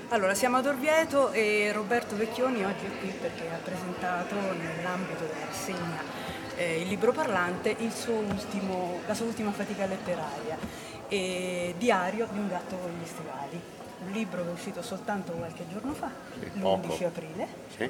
Allora, siamo ad Orvieto e Roberto Vecchioni oggi è qui perché ha presentato nell'ambito della rassegna Il libro parlante la sua ultima fatica letteraria, Diario di un gatto con gli stivali, un libro che è uscito soltanto qualche giorno fa, Sì, l'11 poco. aprile, Sì.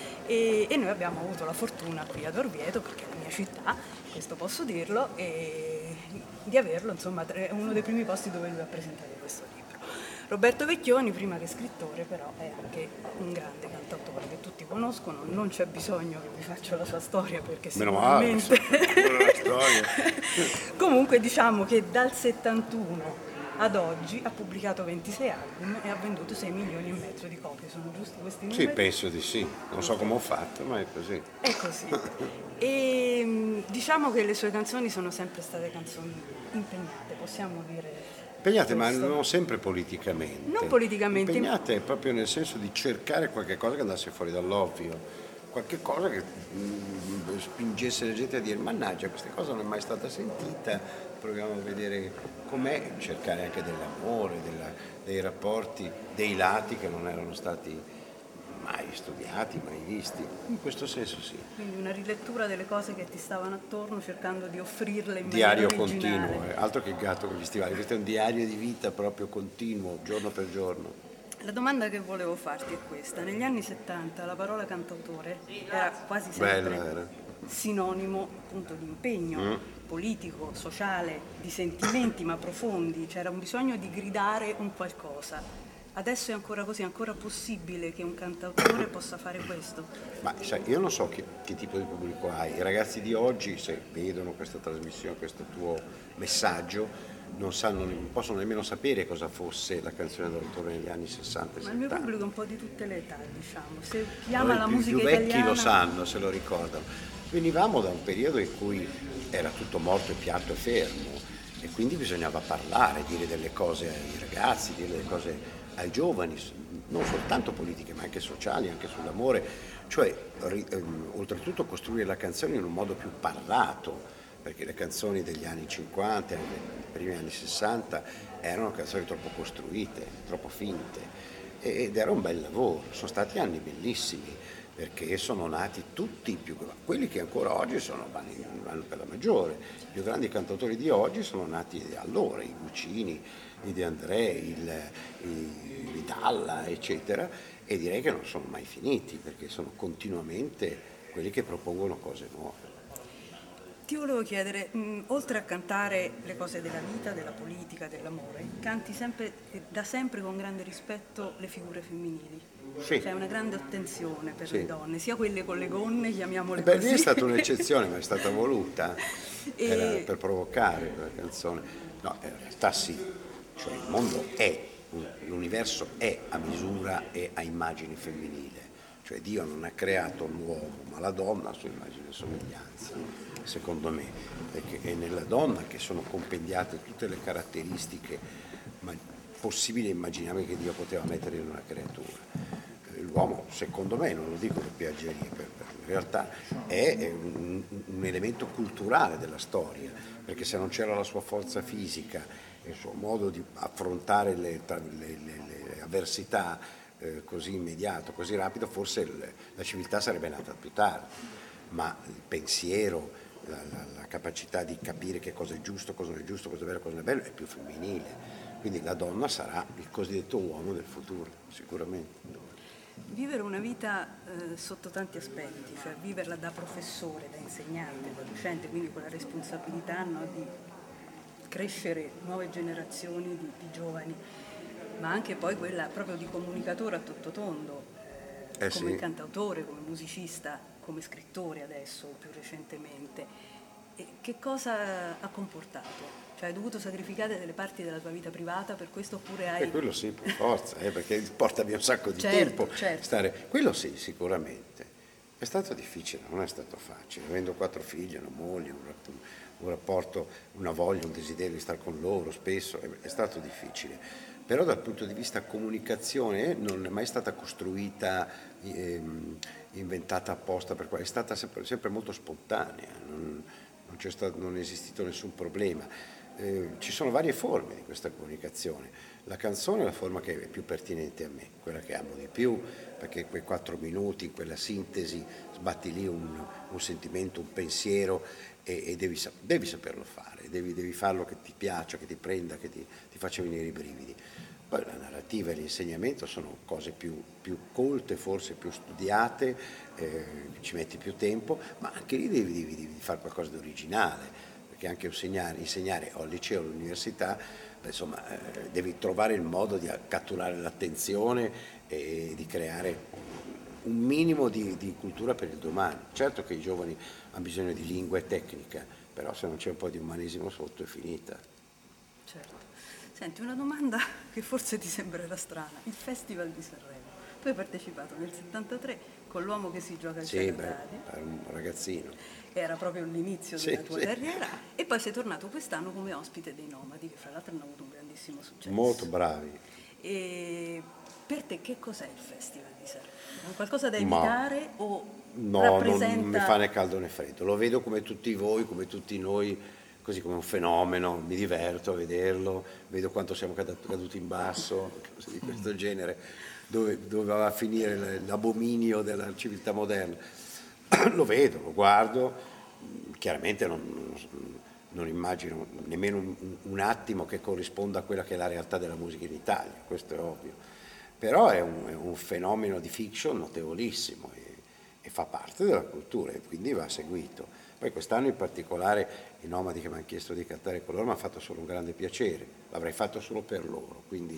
e noi abbiamo avuto la fortuna qui ad Orvieto, perché è la mia città, questo posso dirlo, e di averlo, insomma, è uno dei primi posti dove lui ha presentato questo libro. Roberto Vecchioni, prima che scrittore, però è anche un grande cantautore che tutti conoscono, non c'è bisogno che vi faccia la sua storia perché Meno male, sicuramente... pure la storia. Comunque diciamo che dal 71 ad oggi ha pubblicato 26 album e ha venduto 6 milioni e mezzo di copie, sono giusti questi Sì, numeri? penso di sì. Non so come ho fatto, ma è così. È così. E diciamo che le sue canzoni sono sempre state canzoni impegnate, possiamo dire Impegnate, ma questo. non sempre politicamente. Non politicamente, Impegnate proprio nel senso di cercare qualche cosa che andasse fuori dall'ovvio, qualche cosa che spingesse la gente a dire mannaggia, questa cosa non è mai stata sentita, proviamo a vedere com'è, cercare anche dell'amore, dei rapporti, dei lati che non erano stati mai studiati, mai visti. In questo senso sì. quindi una rilettura delle cose che ti stavano attorno cercando di offrirle in maniera Diario originale. continuo, altro che il gatto con gli stivali, questo è un diario di vita proprio continuo, giorno per giorno. La domanda che volevo farti è questa. Negli anni 70 la parola cantautore era quasi Bella sempre era. sinonimo appunto di impegno politico, sociale, di sentimenti ma profondi, c'era un bisogno di gridare un qualcosa. Adesso è ancora così, è ancora possibile che un cantautore possa fare questo? Ma sai, io non so che tipo di pubblico hai, i ragazzi di oggi se vedono questa trasmissione, questo tuo messaggio, non possono nemmeno sapere cosa fosse la canzone d'autore negli anni 60 e Ma il mio 70. pubblico è un po' di tutte le età, diciamo. Se chi Allora, ama i la più musica vecchi italiana... lo sanno, se lo ricordano. Venivamo da un periodo in cui era tutto morto e piatto e fermo e quindi bisognava parlare, dire delle cose ai ragazzi, dire delle cose ai giovani, non soltanto politiche ma anche sociali, anche sull'amore, cioè oltretutto costruire la canzone in un modo più parlato, perché le canzoni degli anni 50 e anche dei primi anni 60 erano canzoni troppo costruite, troppo finte ed era un bel lavoro, sono stati anni bellissimi perché sono nati tutti quelli che ancora oggi vanno per la maggiore, i più grandi cantautori di oggi sono nati allora, i Guccini, i De André, i Dalla, eccetera, e direi che non sono mai finiti perché sono continuamente quelli che propongono cose nuove. Ti volevo chiedere, oltre a cantare le cose della vita, della politica, dell'amore, canti sempre, da sempre con grande rispetto le figure femminili. Sì, C'è una grande attenzione per sì. le donne, sia quelle con le gonne, chiamiamole Beh, lì è così. stata un'eccezione, ma è stata voluta, era E per provocare la canzone. No, in realtà sì, cioè il mondo è, l'universo è a misura e a immagine femminile, cioè Dio non ha creato l'uomo, ma la donna a sua immagine e somiglianza, secondo me, perché è nella donna che sono compendiate tutte le caratteristiche possibili e immaginabili che Dio poteva mettere in una creatura. L'uomo, secondo me, non lo dico per piaggeria, in realtà è un elemento culturale della storia, perché se non c'era la sua forza fisica e il suo modo di affrontare le avversità così immediato, così rapido, forse la civiltà sarebbe nata più tardi, ma il pensiero, la capacità di capire che cosa è giusto, cosa non è giusto, cosa è vero, cosa non è bello, è più femminile. Quindi la donna sarà il cosiddetto uomo del futuro, sicuramente. vivere una vita sotto tanti aspetti, cioè viverla da professore, da insegnante, da docente, quindi con la responsabilità, no, di crescere nuove generazioni di giovani, ma anche poi quella proprio di comunicatore a tutto tondo, come Sì. cantautore, come musicista, come scrittore adesso, più recentemente. E che cosa ha comportato? Cioè hai dovuto sacrificare delle parti della tua vita privata per questo oppure E hai... quello sì, per forza, perché porta via un sacco di Certo, tempo certo. stare. Quello sì, sicuramente. È stato difficile, non è stato facile. Avendo 4 figli, una moglie, un rapporto, una voglia, un desiderio di stare con loro spesso, è stato difficile. Però dal punto di vista comunicazione non è mai stata costruita, inventata apposta per è stata sempre molto spontanea, non è esistito nessun problema. Ci sono varie forme di questa comunicazione. La canzone è la forma che è più pertinente a me, quella che amo di più, perché in quei 4 minuti, in quella sintesi, sbatti lì un sentimento, un pensiero e devi saperlo fare, devi farlo che ti piaccia, che ti prenda, che ti faccia venire i brividi. Poi la narrativa e l'insegnamento sono cose più colte, forse più studiate, ci metti più tempo, ma anche lì devi fare qualcosa di originale, perché anche insegnare o al liceo o all'università, insomma, devi trovare il modo di catturare l'attenzione e di creare un minimo di cultura per il domani. Certo che i giovani hanno bisogno di lingua e tecnica, però se non c'è un po' di umanesimo sotto è finita. Certo. Senti, una domanda che forse ti sembrerà strana. Il Festival di Sanremo. Tu hai partecipato nel 73 con L'uomo che si gioca al Sì, cielo beh, d'Adi. per un ragazzino. Era proprio l'inizio Sì, della tua sì. carriera e poi sei tornato quest'anno come ospite dei Nomadi, che fra l'altro hanno avuto un grandissimo successo. Molto bravi. E per te che cos'è il Festival di Sanremo? È un qualcosa da Ma- evitare o No, rappresenta... non mi fa né caldo né freddo, lo vedo come tutti voi, come tutti noi, così come un fenomeno, mi diverto a vederlo, vedo quanto siamo caduti in basso, cose di questo genere, dove va a finire l'abominio della civiltà moderna. Lo vedo, lo guardo, chiaramente non immagino nemmeno un attimo che corrisponda a quella che è la realtà della musica in Italia, questo è ovvio, però è un fenomeno di fiction notevolissimo e fa parte della cultura e quindi va seguito. Poi quest'anno in particolare i Nomadi che mi hanno chiesto di cantare con loro mi ha fatto solo un grande piacere, l'avrei fatto solo per loro, quindi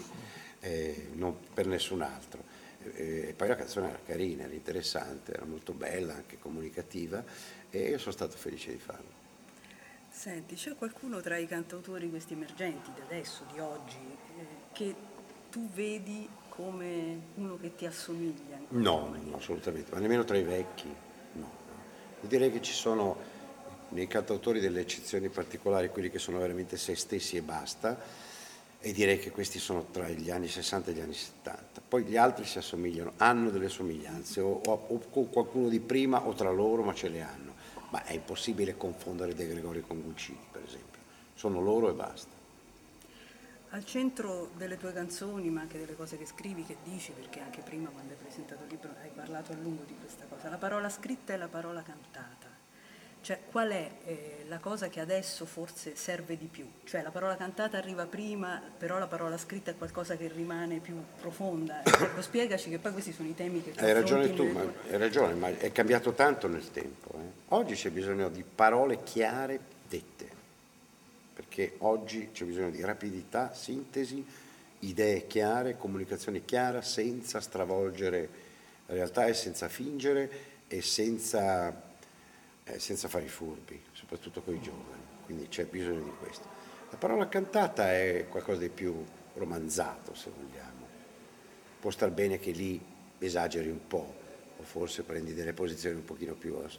non per nessun altro. E poi la canzone era carina, era interessante, era molto bella, anche comunicativa e io sono stato felice di farlo. Senti, c'è qualcuno tra i cantautori questi emergenti di adesso, di oggi, che tu vedi come uno che ti assomiglia? No, assolutamente, ma nemmeno tra i vecchi, no. Io direi che ci sono nei cantautori delle eccezioni particolari, quelli che sono veramente se stessi e basta, e direi che questi sono tra gli anni 60 e gli anni 70. Poi gli altri si assomigliano, hanno delle somiglianze, o con qualcuno di prima o tra loro, ma ce le hanno. Ma è impossibile confondere De Gregori con Guccini, per esempio. Sono loro e basta. Al centro delle tue canzoni, ma anche delle cose che scrivi, che dici, perché anche prima quando hai presentato il libro hai parlato a lungo di questa cosa, la parola scritta e la parola cantata. Cioè, qual è la cosa che adesso forse serve di più? Cioè, la parola cantata arriva prima, però la parola scritta è qualcosa che rimane più profonda. Ecco, spiegaci che poi questi sono i temi che tu Hai ragione affronti tu, nelle ma tue... hai ragione, ma è cambiato tanto nel tempo. Oggi c'è bisogno di parole chiare dette, perché oggi c'è bisogno di rapidità, sintesi, idee chiare, comunicazione chiara, senza stravolgere la realtà e senza fingere e senza fare i furbi, soprattutto con i giovani. Quindi c'è bisogno di questo. La parola cantata è qualcosa di più romanzato, se vogliamo. Può star bene che lì esageri un po', o forse prendi delle posizioni un pochino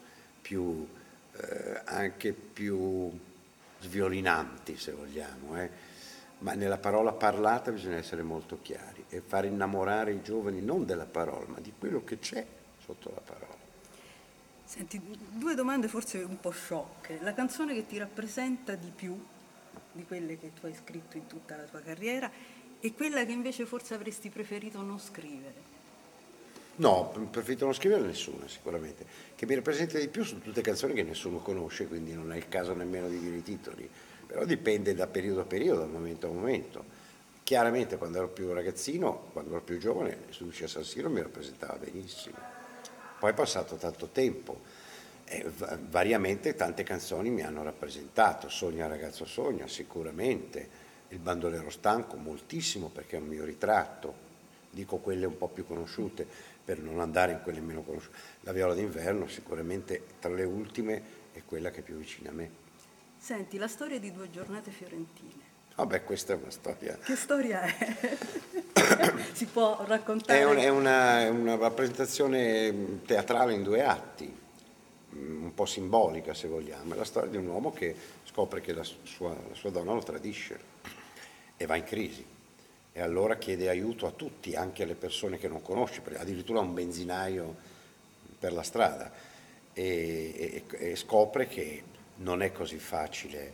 anche più sviolinanti, se vogliamo, ma nella parola parlata bisogna essere molto chiari e far innamorare i giovani non della parola, ma di quello che c'è sotto la parola. Senti, due domande forse un po' sciocche. La canzone che ti rappresenta di più di quelle che tu hai scritto in tutta la tua carriera e quella che invece forse avresti preferito non scrivere? No, preferito non scrivere nessuna sicuramente. Che mi rappresenta di più sono tutte canzoni che nessuno conosce, quindi non è il caso nemmeno di dire i titoli, però dipende da periodo a periodo, da momento a momento. Chiaramente quando ero più ragazzino, quando ero più giovane, Lucia San Siro mi rappresentava benissimo. Poi è passato tanto tempo e variamente tante canzoni mi hanno rappresentato. Sogna ragazzo sogna, sicuramente. Il bandolero stanco, moltissimo perché è un mio ritratto. Dico quelle un po' più conosciute per non andare in quelle meno conosciute. La viola d'inverno sicuramente tra le ultime è quella che è più vicina a me. Senti, la storia di due giornate fiorentine. Vabbè, questa è una storia. Che storia è? Si può raccontare? È una rappresentazione teatrale in 2 atti, un po' simbolica se vogliamo. È la storia di un uomo che scopre che la sua donna lo tradisce e va in crisi. E allora chiede aiuto a tutti, anche alle persone che non conosce, addirittura a un benzinaio per la strada, e scopre che non è così facile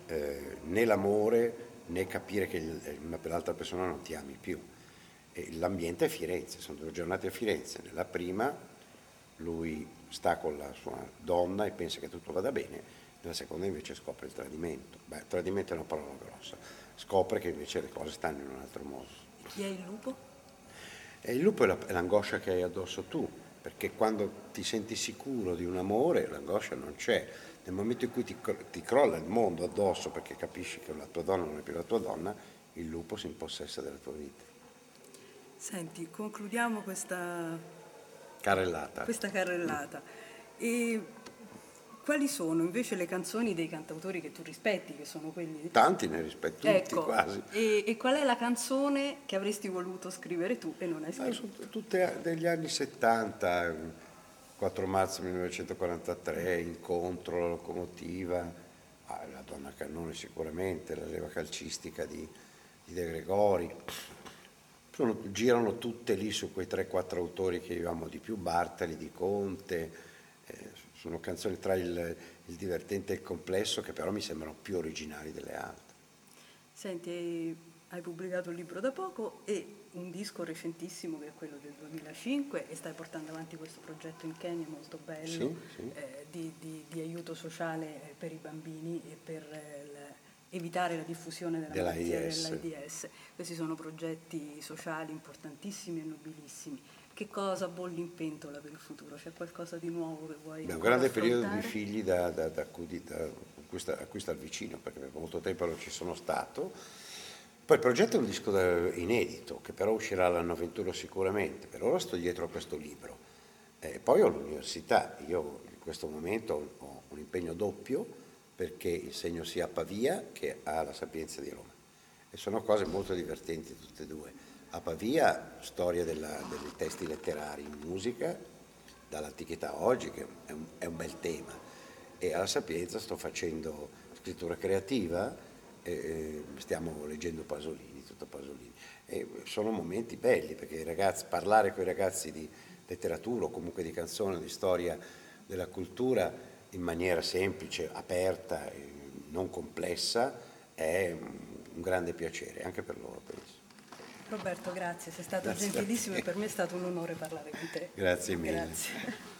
né l'amore né capire che l'altra persona non ti ami più. E l'ambiente è Firenze, sono 2 giornate a Firenze. Nella prima lui sta con la sua donna e pensa che tutto vada bene, nella seconda invece scopre il tradimento. Beh, tradimento è una parola grossa, scopre che invece le cose stanno in un altro modo. E chi è il lupo? E il lupo è l'angoscia che hai addosso tu, perché quando ti senti sicuro di un amore l'angoscia non c'è. Nel momento in cui ti crolla il mondo addosso perché capisci che la tua donna non è più la tua donna, il lupo si impossessa della tua vita. Senti, concludiamo questa Carrellata. carrellata. E quali sono invece le canzoni dei cantautori che tu rispetti, che sono quelli... Tanti ne rispetto, tutti Ecco, quasi. e qual è la canzone che avresti voluto scrivere tu e non hai scritto? Sono tutte degli anni 70, 4 marzo 1943, Incontro, La locomotiva, La donna cannone sicuramente, La leva calcistica di De Gregori. Girano tutte lì su quei 3-4 autori che io amo di più, Bartali, Di Conte, sono canzoni tra il divertente e il complesso che però mi sembrano più originali delle altre. Senti, hai pubblicato un libro da poco e un disco recentissimo che è quello del 2005 e stai portando avanti questo progetto in Kenya molto bello, Sì, sì. di aiuto sociale per i bambini e per evitare la diffusione della malattia dell'AIDS. Questi sono progetti sociali importantissimi e nobilissimi. Che cosa bolli in pentola per il futuro? C'è qualcosa di nuovo che vuoi È un grande periodo di affrontare? figli a cui star vicino, perché per molto tempo non ci sono stato. Poi il progetto è un disco inedito, che però uscirà l'anno 21 sicuramente. Per ora sto dietro a questo libro. Poi ho l'università. Io in questo momento ho un impegno doppio, perché insegno sia a Pavia che alla Sapienza di Roma. E sono cose molto divertenti tutte e 2. A Pavia, storia dei testi letterari in musica, dall'antichità a oggi, che è un bel tema. E alla Sapienza sto facendo scrittura creativa, stiamo leggendo Pasolini, tutto Pasolini. E sono momenti belli, perché parlare con i ragazzi di letteratura o comunque di canzone, di storia della cultura, in maniera semplice, aperta, non complessa, è un grande piacere, anche per loro penso. Roberto, grazie, sei stato Grazie. gentilissimo e per me è stato un onore parlare con te. Grazie mille. Grazie.